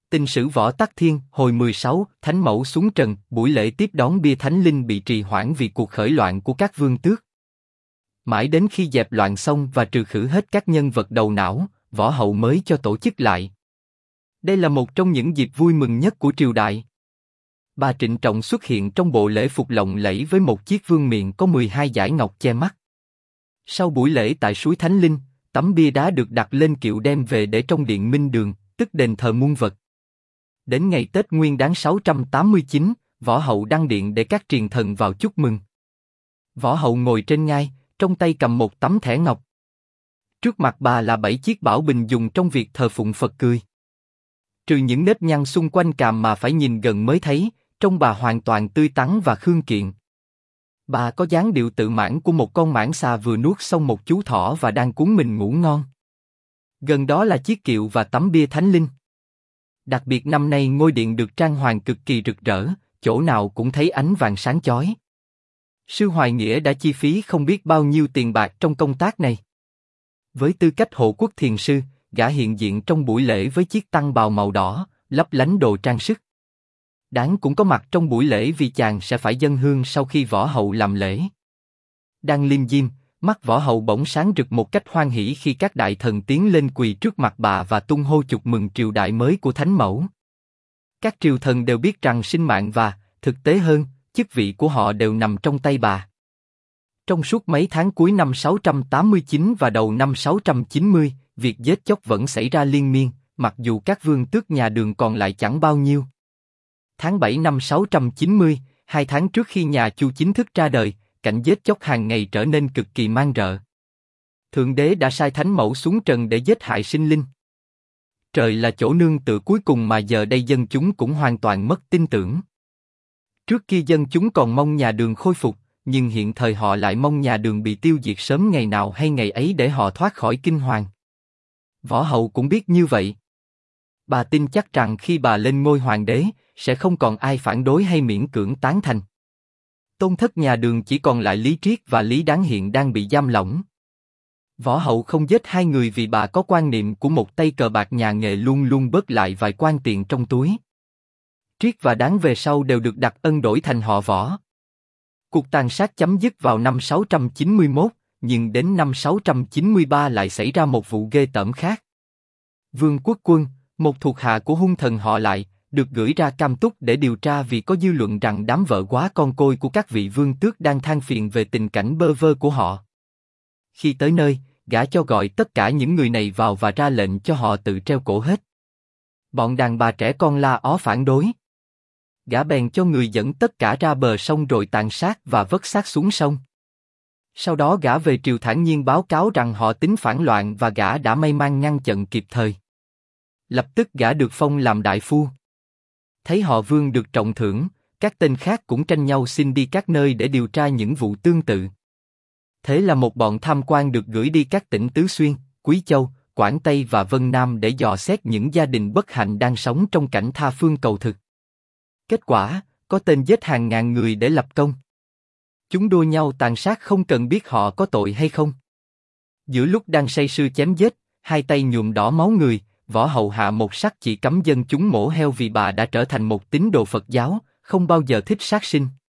Tình sử Võ Tắc Thiên, hồi 16, Thánh Mẫu xuống trần, buổi lễ tiếp đón bia Thánh Linh bị trì hoãn vì cuộc khởi loạn của các vương tước. Mãi đến khi dẹp loạn xong và trừ khử hết các nhân vật đầu não, Võ Hậu mới cho tổ chức lại. Đây là một trong những dịp vui mừng nhất của triều đại. Bà trịnh trọng xuất hiện trong bộ lễ phục lộng lẫy với một chiếc vương miện có 12 dải ngọc che mắt. Sau buổi lễ tại suối Thánh Linh, tấm bia đá được đặt lên kiệu đem về để trong điện Minh Đường, tức đền thờ muôn vật. Đến ngày Tết Nguyên Đán 689, Võ Hậu đăng điện để các triền thần vào chúc mừng. Võ Hậu ngồi trên ngai, trong tay cầm một tấm thẻ ngọc. Trước mặt bà là 7 chiếc bảo bình dùng trong việc thờ phụng Phật cười. Trừ những nếp nhăn xung quanh cằm mà phải nhìn gần mới thấy, trông bà hoàn toàn tươi tắn và khương kiện. Bà có dáng điệu tự mãn của một con mãng xà vừa nuốt xong một chú thỏ và đang cuốn mình ngủ ngon. Gần đó là chiếc kiệu và tấm bia Thánh Linh. Đặc biệt năm nay ngôi điện được trang hoàng cực kỳ rực rỡ, chỗ nào cũng thấy ánh vàng sáng chói. Sư Hoài Nghĩa đã chi phí không biết bao nhiêu tiền bạc trong công tác này. Với tư cách hộ quốc thiền sư, gã hiện diện trong buổi lễ với chiếc tăng bào màu đỏ, lấp lánh đồ trang sức. Đáng cũng có mặt trong buổi lễ vì chàng sẽ phải dâng hương sau khi Võ Hậu làm lễ. Đang liêm diêm, mắt Võ Hậu bỗng sáng rực một cách hoan hỉ khi các đại thần tiến lên quỳ trước mặt bà và tung hô chúc mừng triều đại mới của Thánh Mẫu. Các triều thần đều biết rằng sinh mạng và, thực tế hơn, chức vị của họ đều nằm trong tay bà. Trong suốt mấy tháng cuối năm 689 và đầu năm 690, việc giết chóc vẫn xảy ra liên miên, mặc dù các vương tước nhà Đường còn lại chẳng bao nhiêu. Tháng 7 năm 690, 2 tháng trước khi nhà Chu chính thức ra đời, cảnh giết chóc hàng ngày trở nên cực kỳ man rợ. Thượng đế đã sai Thánh Mẫu xuống trần để giết hại sinh linh. Trời là chỗ nương tựa cuối cùng mà giờ đây dân chúng cũng hoàn toàn mất tin tưởng. Trước kia dân chúng còn mong nhà Đường khôi phục, nhưng hiện thời họ lại mong nhà Đường bị tiêu diệt sớm ngày nào hay ngày ấy để họ thoát khỏi kinh hoàng. Võ Hậu cũng biết như vậy. Bà tin chắc rằng khi bà lên ngôi hoàng đế, sẽ không còn ai phản đối hay miễn cưỡng tán thành. Tôn thất nhà Đường chỉ còn lại Lý Triết và Lý Đáng hiện đang bị giam lỏng. Võ Hậu không giết hai người vì bà có quan niệm của một tay cờ bạc nhà nghề luôn luôn bớt lại vài quan tiền trong túi. Triết và Đáng về sau đều được đặt ân đổi thành họ Võ. Cuộc tàn sát chấm dứt vào năm 691, nhưng đến năm 693 lại xảy ra một vụ ghê tởm khác. Vương Quốc Quân, một thuộc hạ của hung thần họ Lại, được gửi ra Cam Túc để điều tra vì có dư luận rằng đám vợ quá con côi của các vị vương tước đang than phiền về tình cảnh bơ vơ của họ. Khi tới nơi, gã cho gọi tất cả những người này vào và ra lệnh cho họ tự treo cổ hết. Bọn đàn bà trẻ con la ó phản đối. Gã bèn cho người dẫn tất cả ra bờ sông rồi tàn sát và vất xác xuống sông. Sau đó gã về triều thản nhiên báo cáo rằng họ tính phản loạn và gã đã may mắn ngăn chặn kịp thời. Lập tức gã được phong làm đại phu. Thấy họ Vương được trọng thưởng, các tên khác cũng tranh nhau xin đi các nơi để điều tra những vụ tương tự. Thế là một bọn tham quan được gửi đi các tỉnh Tứ Xuyên, Quý Châu, Quảng Tây và Vân Nam để dò xét những gia đình bất hạnh đang sống trong cảnh tha phương cầu thực. Kết quả, có tên giết hàng ngàn người để lập công. Chúng đua nhau tàn sát không cần biết họ có tội hay không. Giữa lúc đang say sưa chém giết, hai tay nhuộm đỏ máu người, Võ Hậu hạ một sắc chỉ cấm dân chúng mổ heo vì bà đã trở thành một tín đồ Phật giáo, không bao giờ thích sát sinh.